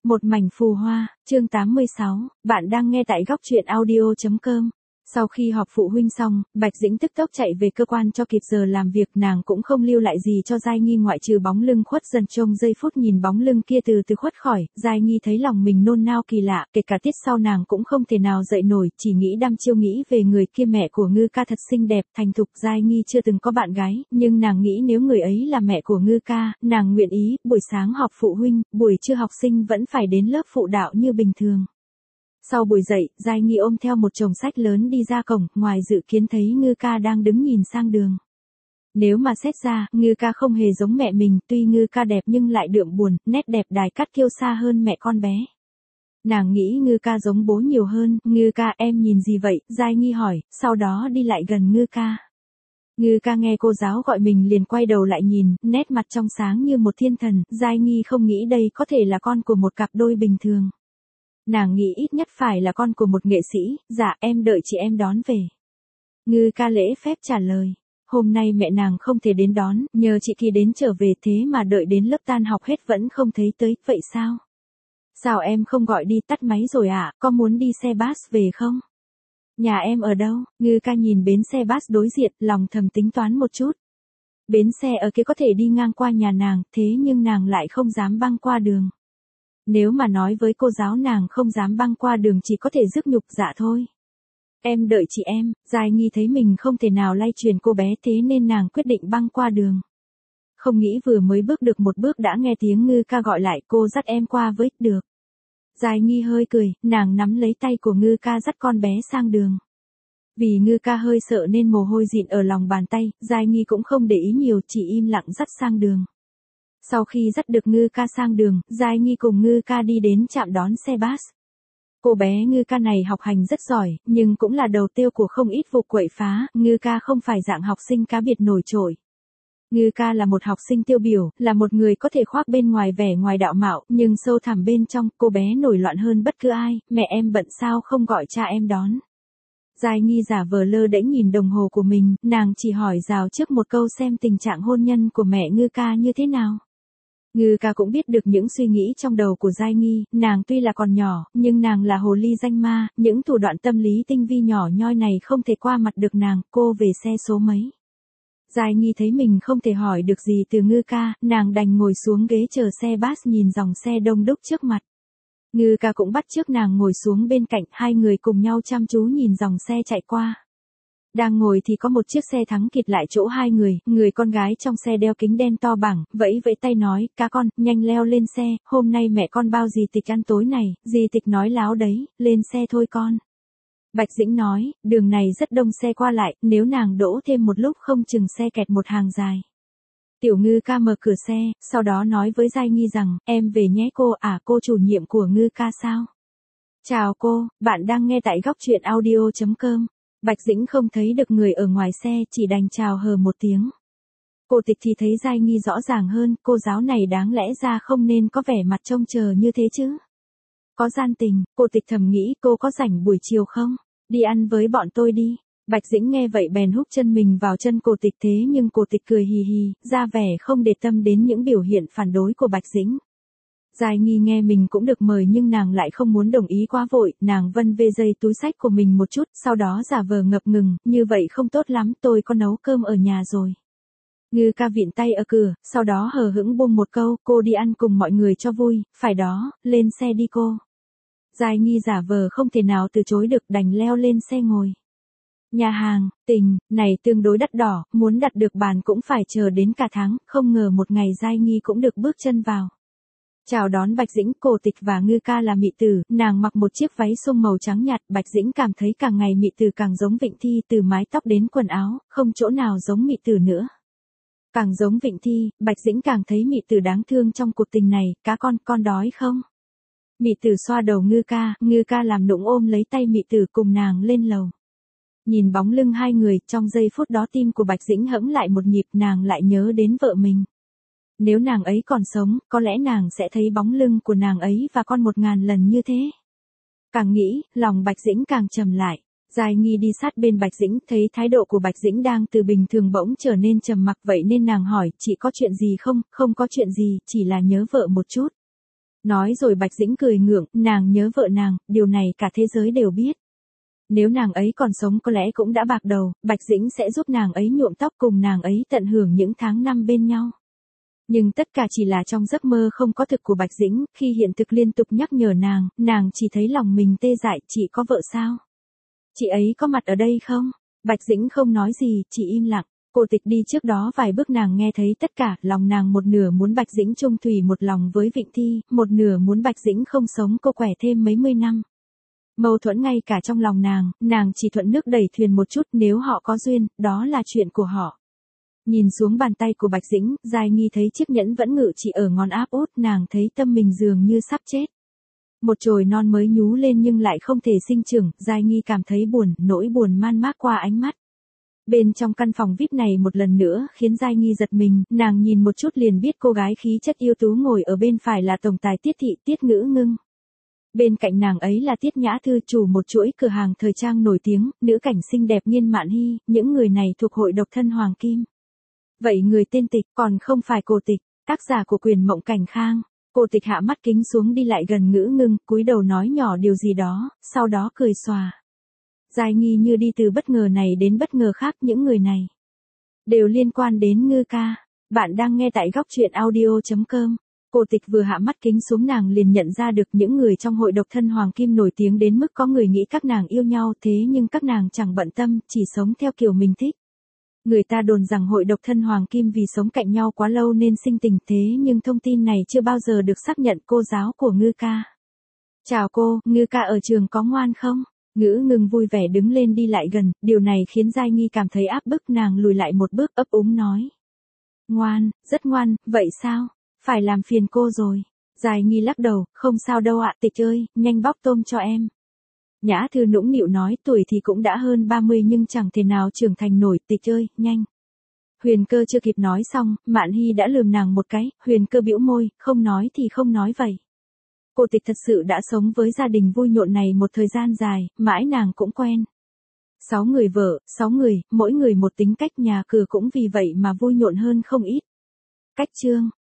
Một mảnh phù hoa, chương 86, bạn đang nghe tại góc truyện audio.com. Sau khi họp phụ huynh xong, Bạch Dĩnh tức tốc chạy về cơ quan cho kịp giờ làm việc, nàng cũng không lưu lại gì cho Giai Nghi ngoại trừ bóng lưng khuất dần. Trông giây phút nhìn bóng lưng kia từ từ khuất khỏi, Giai Nghi thấy lòng mình nôn nao kỳ lạ, kể cả tiết sau nàng cũng không thể nào dậy nổi, chỉ nghĩ đăm chiêu nghĩ về người kia. Mẹ của Ngư Ca thật xinh đẹp, thành thục. Giai Nghi chưa từng có bạn gái, nhưng nàng nghĩ nếu người ấy là mẹ của Ngư Ca, nàng nguyện ý. Buổi sáng họp phụ huynh, buổi trưa học sinh vẫn phải đến lớp phụ đạo như bình thường. Sau buổi dậy, Giai Nghi ôm theo một chồng sách lớn đi ra cổng, ngoài dự kiến thấy Ngư Ca đang đứng nhìn sang đường. Nếu mà xét ra, Ngư Ca không hề giống mẹ mình, tuy Ngư Ca đẹp nhưng lại đượm buồn, nét đẹp đài cắt kiêu sa hơn mẹ con bé. Nàng nghĩ Ngư Ca giống bố nhiều hơn. Ngư Ca, em nhìn gì vậy? Giai Nghi hỏi, sau đó đi lại gần Ngư Ca. Ngư Ca nghe cô giáo gọi mình liền quay đầu lại nhìn, nét mặt trong sáng như một thiên thần. Giai Nghi không nghĩ đây có thể là con của một cặp đôi bình thường. Nàng nghĩ ít nhất phải là con của một nghệ sĩ. Dạ, em đợi chị em đón về. Ngư Ca lễ phép trả lời. Hôm nay mẹ nàng không thể đến đón, nhờ chị thì đến trở về, thế mà đợi đến lớp tan học hết vẫn không thấy tới, vậy sao? Sao em không gọi đi? Tắt máy rồi ạ, có muốn đi xe bus về không? Nhà em ở đâu? Ngư Ca nhìn bến xe bus đối diện, lòng thầm tính toán một chút. Bến xe ở kia có thể đi ngang qua nhà nàng, thế nhưng nàng lại không dám băng qua đường. Nếu mà nói với cô giáo nàng không dám băng qua đường chỉ có thể rước nhục. Dạ thôi. Em đợi chị em. Giai Nghi thấy mình không thể nào lay truyền cô bé, thế nên nàng quyết định băng qua đường. Không nghĩ vừa mới bước được một bước đã nghe tiếng Ngư Ca gọi lại, cô dắt em qua với, được. Giai Nghi hơi cười, nàng nắm lấy tay của Ngư Ca dắt con bé sang đường. Vì Ngư Ca hơi sợ nên mồ hôi dịn ở lòng bàn tay, Giai Nghi cũng không để ý nhiều, chỉ im lặng dắt sang đường. Sau khi dắt được Ngư Ca sang đường, Giai Nghi cùng Ngư Ca đi đến trạm đón xe bus. Cô bé Ngư Ca này học hành rất giỏi, nhưng cũng là đầu tiêu của không ít vụ quậy phá. Ngư Ca không phải dạng học sinh cá biệt nổi trội. Ngư Ca là một học sinh tiêu biểu, là một người có thể khoác bên ngoài vẻ ngoài đạo mạo, nhưng sâu thẳm bên trong, cô bé nổi loạn hơn bất cứ ai. Mẹ em bận sao không gọi cha em đón? Giai Nghi giả vờ lơ đễnh nhìn đồng hồ của mình, nàng chỉ hỏi rào trước một câu xem tình trạng hôn nhân của mẹ Ngư Ca như thế nào. Ngư Ca cũng biết được những suy nghĩ trong đầu của Giai Nghi, nàng tuy là còn nhỏ, nhưng nàng là hồ ly danh ma, những thủ đoạn tâm lý tinh vi nhỏ nhoi này không thể qua mặt được nàng. Cô về xe số mấy? Giai Nghi thấy mình không thể hỏi được gì từ Ngư Ca, nàng đành ngồi xuống ghế chờ xe bus nhìn dòng xe đông đúc trước mặt. Ngư Ca cũng bắt chước nàng ngồi xuống bên cạnh, hai người cùng nhau chăm chú nhìn dòng xe chạy qua. Đang ngồi thì có một chiếc xe thắng kịt lại chỗ hai người, người con gái trong xe đeo kính đen to bằng, vẫy vẫy tay nói, Ca con, nhanh leo lên xe, hôm nay mẹ con bao dì Tịch ăn tối này. Dì Tịch nói láo đấy, lên xe thôi con. Bạch Dĩnh nói, đường này rất đông xe qua lại, nếu nàng đỗ thêm một lúc không chừng xe kẹt một hàng dài. Tiểu Ngư Ca mở cửa xe, sau đó nói với Giai Nghi rằng, em về nhé cô. À, cô chủ nhiệm của Ngư Ca sao? Chào cô, bạn đang nghe tại góc truyện audio.com. Bạch Dĩnh không thấy được người ở ngoài xe, chỉ đành chào hờ một tiếng. Cô Tịch thì thấy Giai Nghi rõ ràng hơn, cô giáo này đáng lẽ ra không nên có vẻ mặt trông chờ như thế chứ. Có gian tình, cô Tịch thầm nghĩ, cô có rảnh buổi chiều không? Đi ăn với bọn tôi đi. Bạch Dĩnh nghe vậy bèn húc chân mình vào chân cô Tịch, thế nhưng cô Tịch cười hì hì, ra vẻ không để tâm đến những biểu hiện phản đối của Bạch Dĩnh. Giai Nghi nghe mình cũng được mời nhưng nàng lại không muốn đồng ý quá vội, nàng vân vê dây túi xách của mình một chút, sau đó giả vờ ngập ngừng, như vậy không tốt lắm, tôi có nấu cơm ở nhà rồi. Ngư Ca vịn tay ở cửa, sau đó hờ hững buông một câu, cô đi ăn cùng mọi người cho vui, phải đó, lên xe đi cô. Giai Nghi giả vờ không thể nào từ chối được, đành leo lên xe ngồi. Nhà hàng, Tình, này tương đối đắt đỏ, muốn đặt được bàn cũng phải chờ đến cả tháng, không ngờ một ngày Giai Nghi cũng được bước chân vào. Chào đón Bạch Dĩnh, cô Tịch và Ngư Ca là mị tử, nàng mặc một chiếc váy xông màu trắng nhạt, Bạch Dĩnh cảm thấy càng ngày mị tử càng giống Vịnh Thi, từ mái tóc đến quần áo, không chỗ nào giống mị tử nữa. Càng giống Vịnh Thi, Bạch Dĩnh càng thấy mị tử đáng thương trong cuộc tình này. Cá con đói không? Mị tử xoa đầu Ngư Ca làm nũng ôm lấy tay mị tử cùng nàng lên lầu. Nhìn bóng lưng hai người, trong giây phút đó tim của Bạch Dĩnh hẫng lại một nhịp, nàng lại nhớ đến vợ mình. Nếu nàng ấy còn sống, có lẽ nàng sẽ thấy bóng lưng của nàng ấy và con 1000 lần như thế. Càng nghĩ, lòng Bạch Dĩnh càng trầm lại. Giai Nghi đi sát bên Bạch Dĩnh, thấy thái độ của Bạch Dĩnh đang từ bình thường bỗng trở nên trầm mặc, vậy nên nàng hỏi, chị có chuyện gì không? Không có chuyện gì, chỉ là nhớ vợ một chút. Nói rồi Bạch Dĩnh cười ngượng, nàng nhớ vợ nàng, điều này cả thế giới đều biết. Nếu nàng ấy còn sống có lẽ cũng đã bạc đầu, Bạch Dĩnh sẽ giúp nàng ấy nhuộm tóc cùng nàng ấy tận hưởng những tháng năm bên nhau. Nhưng tất cả chỉ là trong giấc mơ không có thực của Bạch Dĩnh, khi hiện thực liên tục nhắc nhở nàng chỉ thấy lòng mình tê dại, chị có vợ sao? Chị ấy có mặt ở đây không? Bạch Dĩnh không nói gì, chỉ im lặng. Cô Tịch đi trước đó vài bước nàng nghe thấy tất cả, lòng nàng một nửa muốn Bạch Dĩnh chung thủy một lòng với Vịnh Thi, một nửa muốn Bạch Dĩnh không sống cô quẻ thêm mấy mươi năm. Mâu thuẫn ngay cả trong lòng nàng chỉ thuận nước đẩy thuyền một chút, nếu họ có duyên, đó là chuyện của họ. Nhìn xuống bàn tay của Bạch Dĩnh, Giai Nghi thấy chiếc nhẫn vẫn ngự trị ở ngón áp út, nàng thấy tâm mình dường như sắp chết. Một chồi non mới nhú lên nhưng lại không thể sinh trưởng, Giai Nghi cảm thấy buồn, nỗi buồn man mác qua ánh mắt. Bên trong căn phòng VIP này một lần nữa khiến Giai Nghi giật mình, nàng nhìn một chút liền biết cô gái khí chất yêu tú ngồi ở bên phải là tổng tài Tiết Thị, Tiết Ngữ Ngưng. Bên cạnh nàng ấy là Tiết Nhã Thư, chủ một chuỗi cửa hàng thời trang nổi tiếng, nữ cảnh xinh đẹp Nghiên Mạn Hy, những người này thuộc hội độc thân Hoàng Kim. Vậy người tên Tịch còn không phải cô Tịch, tác giả của Quyền Mộng Cảnh Khang. Cô Tịch hạ mắt kính xuống đi lại gần Ngữ Ngưng, cúi đầu nói nhỏ điều gì đó, sau đó cười xòa. Giai Nghi như đi từ bất ngờ này đến bất ngờ khác, những người này đều liên quan đến Ngư ca. Bạn đang nghe tại góc truyện audio.com. Cô Tịch vừa hạ mắt kính xuống nàng liền nhận ra được những người trong hội độc thân Hoàng Kim nổi tiếng đến mức có người nghĩ các nàng yêu nhau, thế nhưng các nàng chẳng bận tâm, chỉ sống theo kiểu mình thích. Người ta đồn rằng hội độc thân Hoàng Kim vì sống cạnh nhau quá lâu nên sinh tình, thế nhưng thông tin này chưa bao giờ được xác nhận. Cô giáo của Ngư ca. Chào cô, Ngư ca ở trường có ngoan không? Ngữ Ngưng vui vẻ đứng lên đi lại gần, điều này khiến Giai Nghi cảm thấy áp bức, nàng lùi lại một bước ấp úng nói. Ngoan, rất ngoan, vậy sao? Phải làm phiền cô rồi. Giai Nghi lắc đầu, không sao đâu ạ. Tịch ơi, nhanh bóc tôm cho em. Nhã Thư nũng nịu nói, tuổi thì cũng đã hơn 30 nhưng chẳng thể nào trưởng thành nổi. Tịch ơi, nhanh. Huyền Cơ chưa kịp nói xong, Mạn Hy đã lườm nàng một cái, Huyền Cơ bĩu môi, không nói thì không nói vậy. Cô Tịch thật sự đã sống với gia đình vui nhộn này một thời gian dài, mãi nàng cũng quen. 6 người vợ, 6 người, mỗi người một tính cách, nhà cửa cũng vì vậy mà vui nhộn hơn không ít. Cách chương.